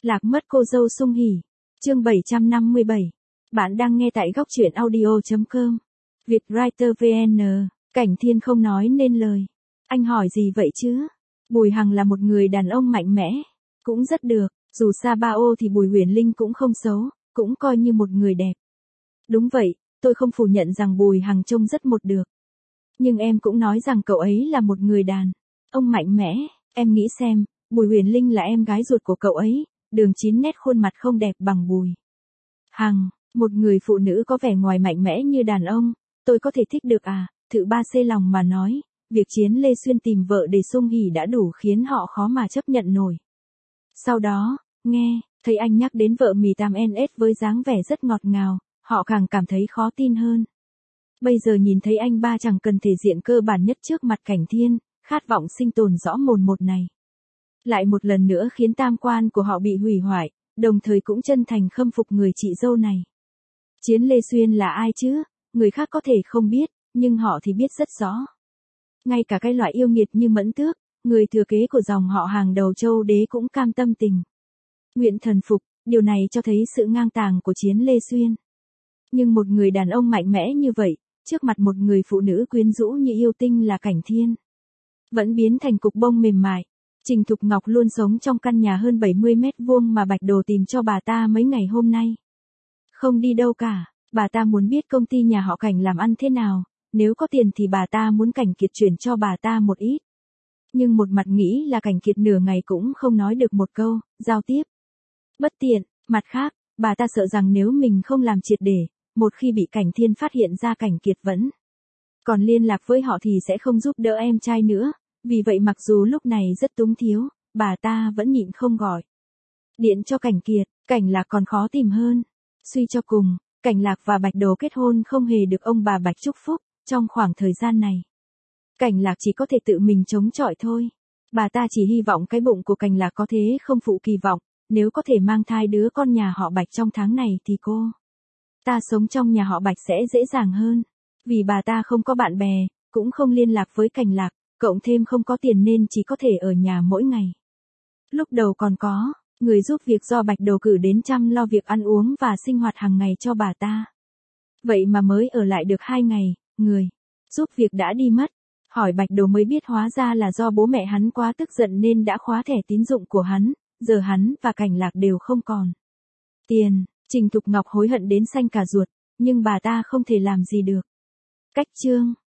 Lạc mất cô dâu Sung Hỉ. Chương 757. Bạn đang nghe tại góc truyện audio.com. Vietwriter VN. Cảnh Thiên không nói nên lời. Anh hỏi gì vậy chứ? Bùi Hằng là một người đàn ông mạnh mẽ. Cũng rất được, dù xa ba ô thì Bùi Huyền Linh cũng không xấu, cũng coi như một người đẹp. Đúng vậy, tôi không phủ nhận rằng Bùi Hằng trông rất một được. Nhưng em cũng nói rằng cậu ấy là một người đàn ông mạnh mẽ. Em nghĩ xem, Bùi Huyền Linh là em gái ruột của cậu ấy, đường chín nét khuôn mặt không đẹp bằng Bùi Hằng. Một người phụ nữ có vẻ ngoài mạnh mẽ như đàn ông, tôi có thể thích được à? Thự Ba xê lòng mà nói, việc Chiến Lê Xuyên tìm vợ để Sung Hỉ đã đủ khiến họ khó mà chấp nhận nổi. Sau đó, thấy anh nhắc đến vợ mì 8NS với dáng vẻ rất ngọt ngào, họ càng cảm thấy khó tin hơn. Bây giờ nhìn thấy anh ba chẳng cần thể diện cơ bản nhất trước mặt Cảnh Thiên, khát vọng sinh tồn rõ mồn một này. Lại một lần nữa khiến tam quan của họ bị hủy hoại, đồng thời cũng chân thành khâm phục người chị dâu này. Chiến Lê Xuyên là ai chứ? Người khác có thể không biết, nhưng họ thì biết rất rõ. Ngay cả cái loại yêu nghiệt như Mẫn Tước, người thừa kế của dòng họ hàng đầu Châu Đế cũng cam tâm tình nguyện thần phục, điều này cho thấy sự ngang tàng của Chiến Lê Xuyên. Nhưng một người đàn ông mạnh mẽ như vậy, trước mặt một người phụ nữ quyến rũ như yêu tinh là Cảnh Thiên, vẫn biến thành cục bông mềm mại. Trình Thục Ngọc luôn sống trong căn nhà hơn 70 mét vuông mà Bạch Đồ tìm cho bà ta mấy ngày hôm nay. Không đi đâu cả, bà ta muốn biết công ty nhà họ Cảnh làm ăn thế nào, nếu có tiền thì bà ta muốn Cảnh Kiệt chuyển cho bà ta một ít. Nhưng một mặt nghĩ là Cảnh Kiệt nửa ngày cũng không nói được một câu, giao tiếp bất tiện, mặt khác, bà ta sợ rằng nếu mình không làm triệt để, một khi bị Cảnh Thiên phát hiện ra Cảnh Kiệt vẫn còn liên lạc với họ thì sẽ không giúp đỡ em trai nữa. Vì vậy mặc dù lúc này rất túng thiếu, bà ta vẫn nhịn không gọi điện cho Cảnh Kiệt. Cảnh Lạc còn khó tìm hơn. Suy cho cùng, Cảnh Lạc và Bạch Đồ kết hôn không hề được ông bà Bạch chúc phúc. Trong khoảng thời gian này, Cảnh Lạc chỉ có thể tự mình chống chọi thôi. Bà ta chỉ hy vọng cái bụng của Cảnh Lạc có thế không phụ kỳ vọng. Nếu có thể mang thai đứa con nhà họ Bạch trong tháng này thì cô ta sống trong nhà họ Bạch sẽ dễ dàng hơn. Vì bà ta không có bạn bè, cũng không liên lạc với Cảnh Lạc, cộng thêm không có tiền nên chỉ có thể ở nhà mỗi ngày. Lúc đầu còn có người giúp việc do Bạch Đồ cử đến chăm lo việc ăn uống và sinh hoạt hàng ngày cho bà ta. Vậy mà mới ở lại được 2 ngày, người giúp việc đã đi mất. Hỏi Bạch Đồ mới biết hóa ra là do bố mẹ hắn quá tức giận nên đã khóa thẻ tín dụng của hắn, giờ hắn và Cảnh Lạc đều không còn tiền. Trình Thục Ngọc hối hận đến xanh cả ruột, nhưng bà ta không thể làm gì được. Cách chương